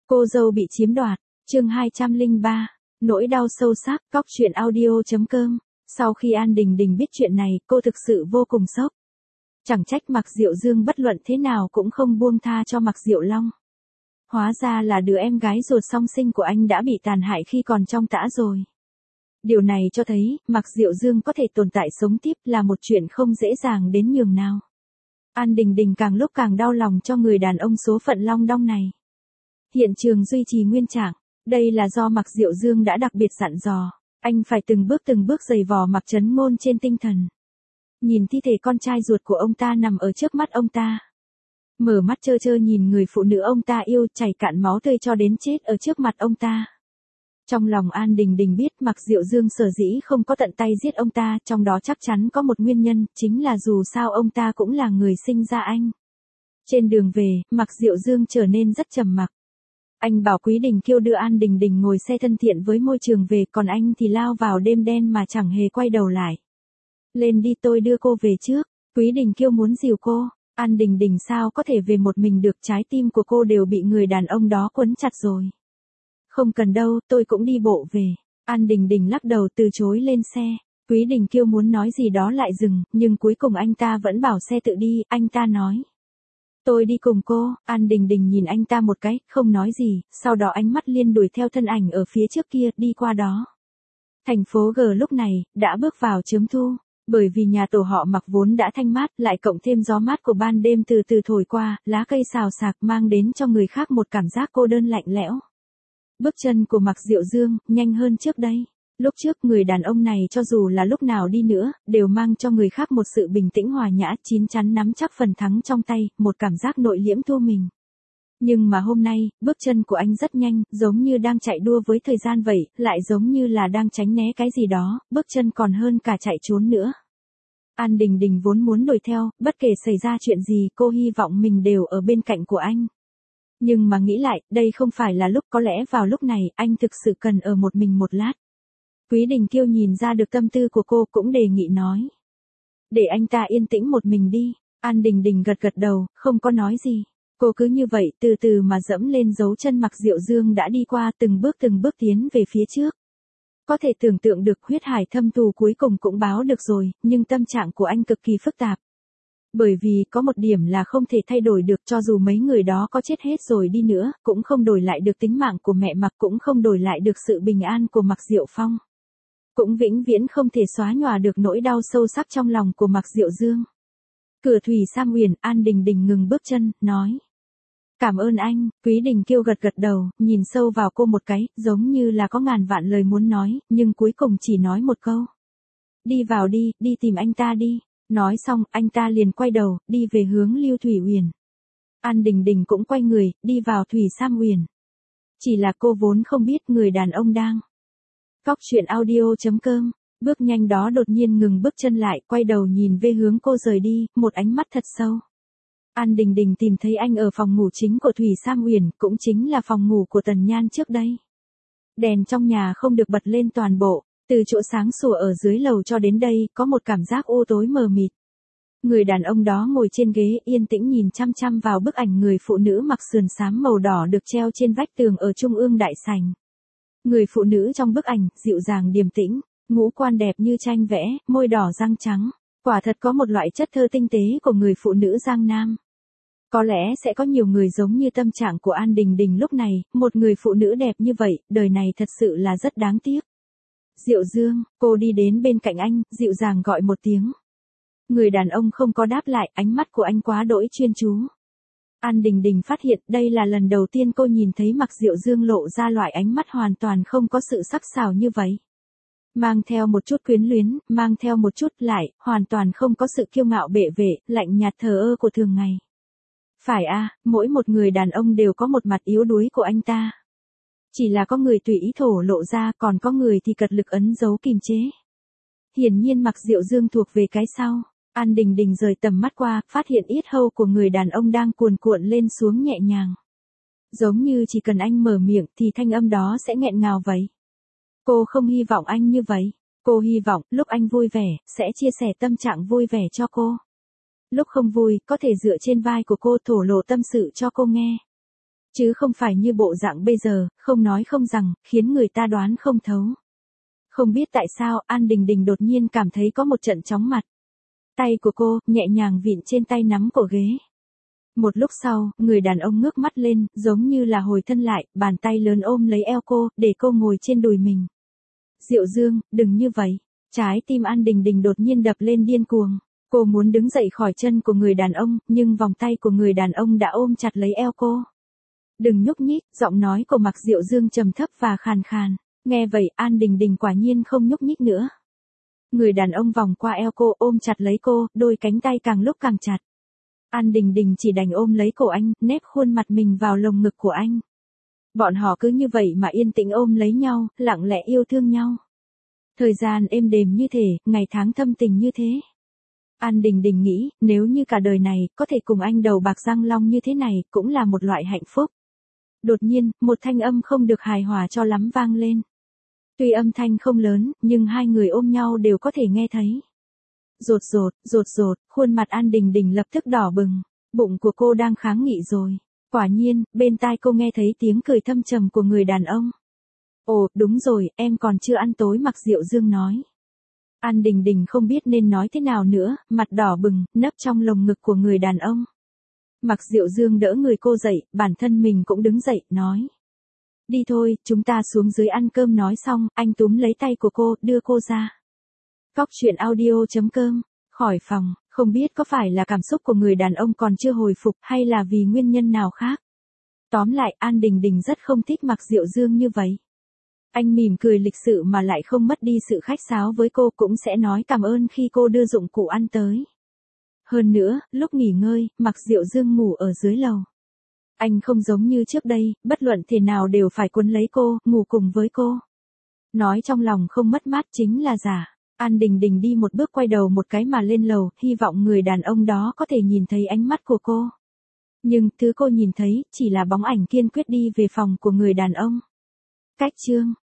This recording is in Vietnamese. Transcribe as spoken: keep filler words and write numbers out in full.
Cô dâu bị chiếm đoạt, chương hai trăm lẻ ba, nỗi đau sâu sắc, cóc truyện audio.com. Sau khi An Đình Đình biết chuyện này, cô thực sự vô cùng sốc. Chẳng trách Mạc Diệu Dương bất luận thế nào cũng không buông tha cho Mạc Diệu Long. Hóa ra là đứa em gái ruột song sinh của anh đã bị tàn hại khi còn trong tã rồi. Điều này cho thấy, Mạc Diệu Dương có thể tồn tại sống tiếp là một chuyện không dễ dàng đến nhường nào. An Đình Đình càng lúc càng đau lòng cho người đàn ông số phận long đong này. Hiện trường duy trì nguyên trạng, đây là do Mạc Diệu Dương đã đặc biệt dặn dò, anh phải từng bước từng bước giày vò Mạc Trấn Ngôn trên tinh thần. Nhìn thi thể con trai ruột của ông ta nằm ở trước mắt ông ta. Mở mắt trơ trơ nhìn người phụ nữ ông ta yêu chảy cạn máu tươi cho đến chết ở trước mặt ông ta. Trong lòng An Đình Đình biết Mạc Diệu Dương sở dĩ không có tận tay giết ông ta, trong đó chắc chắn có một nguyên nhân, chính là dù sao ông ta cũng là người sinh ra anh. Trên đường về, Mạc Diệu Dương trở nên rất trầm mặc. Anh bảo Quý Đình Kiêu đưa An Đình Đình ngồi xe thân thiện với môi trường về, còn anh thì lao vào đêm đen mà chẳng hề quay đầu lại. Lên đi, tôi đưa cô về trước. Quý Đình Kiêu muốn dìu cô. An Đình Đình sao có thể về một mình được, trái tim của cô đều bị người đàn ông đó quấn chặt rồi. Không cần đâu, tôi cũng đi bộ về. An Đình Đình lắc đầu từ chối lên xe. Quý Đình Kiêu muốn nói gì đó lại dừng, nhưng cuối cùng anh ta vẫn bảo xe tự đi, anh ta nói. Tôi đi cùng cô. An Đình Đình nhìn anh ta một cái, không nói gì, sau đó ánh mắt liên đuổi theo thân ảnh ở phía trước kia, đi qua đó. Thành phố G lúc này, đã bước vào chớm thu. Bởi vì nhà tổ họ Mạc vốn đã thanh mát, lại cộng thêm gió mát của ban đêm từ từ thổi qua, lá cây xào xạc mang đến cho người khác một cảm giác cô đơn lạnh lẽo. Bước chân của Mạc Diệu Dương, nhanh hơn trước đây. Lúc trước người đàn ông này cho dù là lúc nào đi nữa, đều mang cho người khác một sự bình tĩnh hòa nhã, chín chắn nắm chắc phần thắng trong tay, một cảm giác nội liễm thu mình. Nhưng mà hôm nay, bước chân của anh rất nhanh, giống như đang chạy đua với thời gian vậy, lại giống như là đang tránh né cái gì đó, bước chân còn hơn cả chạy trốn nữa. An Đình Đình vốn muốn đuổi theo, bất kể xảy ra chuyện gì, cô hy vọng mình đều ở bên cạnh của anh. Nhưng mà nghĩ lại, đây không phải là lúc, có lẽ vào lúc này, anh thực sự cần ở một mình một lát. Quý Đình Kiêu nhìn ra được tâm tư của cô, cũng đề nghị nói. Để anh ta yên tĩnh một mình đi. An Đình Đình gật gật đầu, không có nói gì. Cô cứ như vậy, từ từ mà dẫm lên dấu chân Mạc Diệu Dương đã đi qua, từng bước từng bước tiến về phía trước. Có thể tưởng tượng được huyết hải thâm thù cuối cùng cũng báo được rồi, nhưng tâm trạng của anh cực kỳ phức tạp. Bởi vì có một điểm là không thể thay đổi được, cho dù mấy người đó có chết hết rồi đi nữa, cũng không đổi lại được tính mạng của mẹ Mạc, cũng không đổi lại được sự bình an của Mạc Diệu Phong. Cũng vĩnh viễn không thể xóa nhòa được nỗi đau sâu sắc trong lòng của Mạc Diệu Dương. Cửa thủy Sam Huyền, An Đình Đình ngừng bước chân, nói. Cảm ơn anh. Quý Đình Kiêu gật gật đầu, nhìn sâu vào cô một cái, giống như là có ngàn vạn lời muốn nói, nhưng cuối cùng chỉ nói một câu. Đi vào đi, đi tìm anh ta đi. Nói xong, anh ta liền quay đầu, đi về hướng Lưu Thủy Huyền. An Đình Đình cũng quay người, đi vào thủy Sam Huyền. Chỉ là cô vốn không biết người đàn ông đang. Cóc truyện audio.com. Bước nhanh đó đột nhiên ngừng bước chân lại, quay đầu nhìn về hướng cô rời đi, một ánh mắt thật sâu. An Đình Đình tìm thấy anh ở phòng ngủ chính của Thủy Sam Huyền, cũng chính là phòng ngủ của Tần Nhan trước đây. Đèn trong nhà không được bật lên toàn bộ, từ chỗ sáng sủa ở dưới lầu cho đến đây, có một cảm giác u tối mờ mịt. Người đàn ông đó ngồi trên ghế yên tĩnh nhìn chăm chăm vào bức ảnh người phụ nữ mặc sườn xám màu đỏ được treo trên vách tường ở trung ương đại sảnh. Người phụ nữ trong bức ảnh, dịu dàng điềm tĩnh, ngũ quan đẹp như tranh vẽ, môi đỏ răng trắng. Quả thật có một loại chất thơ tinh tế của người phụ nữ Giang Nam. Có lẽ sẽ có nhiều người giống như tâm trạng của An Đình Đình lúc này, một người phụ nữ đẹp như vậy, đời này thật sự là rất đáng tiếc. Diệu Dương, cô đi đến bên cạnh anh, dịu dàng gọi một tiếng. Người đàn ông không có đáp lại, ánh mắt của anh quá đỗi chuyên chú. An Đình Đình phát hiện đây là lần đầu tiên cô nhìn thấy Mạc Diệu Dương lộ ra loại ánh mắt hoàn toàn không có sự sắc sảo như vậy. Mang theo một chút quyến luyến, mang theo một chút lại, hoàn toàn không có sự kiêu ngạo bệ vệ, lạnh nhạt thờ ơ của thường ngày. Phải a, à, mỗi một người đàn ông đều có một mặt yếu đuối của anh ta. Chỉ là có người tùy ý thổ lộ ra, còn có người thì cật lực ấn giấu kìm chế. Hiển nhiên Mạc Diệu Dương thuộc về cái sau. An Đình Đình rời tầm mắt qua, phát hiện yết hầu của người đàn ông đang cuồn cuộn lên xuống nhẹ nhàng. Giống như chỉ cần anh mở miệng thì thanh âm đó sẽ nghẹn ngào vậy. Cô không hy vọng anh như vậy. Cô hy vọng, lúc anh vui vẻ, sẽ chia sẻ tâm trạng vui vẻ cho cô. Lúc không vui, có thể dựa trên vai của cô thổ lộ tâm sự cho cô nghe. Chứ không phải như bộ dạng bây giờ, không nói không rằng, khiến người ta đoán không thấu. Không biết tại sao, An Đình Đình đột nhiên cảm thấy có một trận chóng mặt. Tay của cô, nhẹ nhàng vịn trên tay nắm cổ ghế. Một lúc sau, người đàn ông ngước mắt lên, giống như là hồi thân lại, bàn tay lớn ôm lấy eo cô, để cô ngồi trên đùi mình. Diệu Dương, đừng như vậy. Trái tim An Đình Đình đột nhiên đập lên điên cuồng. Cô muốn đứng dậy khỏi chân của người đàn ông, nhưng vòng tay của người đàn ông đã ôm chặt lấy eo cô. Đừng nhúc nhích, giọng nói của Mạc Diệu Dương trầm thấp và khàn khàn. Nghe vậy, An Đình Đình quả nhiên không nhúc nhích nữa. Người đàn ông vòng qua eo cô, ôm chặt lấy cô, đôi cánh tay càng lúc càng chặt. An Đình Đình chỉ đành ôm lấy cổ anh, nép khuôn mặt mình vào lồng ngực của anh. Bọn họ cứ như vậy mà yên tĩnh ôm lấy nhau, lặng lẽ yêu thương nhau. Thời gian êm đềm như thế, ngày tháng thâm tình như thế. An Đình Đình nghĩ, nếu như cả đời này, có thể cùng anh đầu bạc răng long như thế này, cũng là một loại hạnh phúc. Đột nhiên, một thanh âm không được hài hòa cho lắm vang lên. Tuy âm thanh không lớn, nhưng hai người ôm nhau đều có thể nghe thấy. Rột rột, rột rột, khuôn mặt An Đình Đình lập tức đỏ bừng. Bụng của cô đang kháng nghị rồi. Quả nhiên, bên tai cô nghe thấy tiếng cười thâm trầm của người đàn ông. Ồ, đúng rồi, em còn chưa ăn tối, Mạc Diệu Dương nói. An Đình Đình không biết nên nói thế nào nữa, mặt đỏ bừng, nấp trong lồng ngực của người đàn ông. Mạc Diệu Dương đỡ người cô dậy, bản thân mình cũng đứng dậy, nói. Đi thôi, chúng ta xuống dưới ăn cơm. Nói xong, anh túm lấy tay của cô, đưa cô ra. Cóc truyện audio chấm com, khỏi phòng, không biết có phải là cảm xúc của người đàn ông còn chưa hồi phục hay là vì nguyên nhân nào khác. Tóm lại, An Đình Đình rất không thích Mạc Diệu Dương như vậy. Anh mỉm cười lịch sự mà lại không mất đi sự khách sáo với cô, cũng sẽ nói cảm ơn khi cô đưa dụng cụ ăn tới. Hơn nữa, lúc nghỉ ngơi, Mạc Diệu Dương ngủ ở dưới lầu. Anh không giống như trước đây, bất luận thế nào đều phải cuốn lấy cô, ngủ cùng với cô. Nói trong lòng không mất mát chính là giả. An Đình Đình đi một bước quay đầu một cái mà lên lầu, hy vọng người đàn ông đó có thể nhìn thấy ánh mắt của cô. Nhưng, thứ cô nhìn thấy, chỉ là bóng ảnh kiên quyết đi về phòng của người đàn ông. Cách chương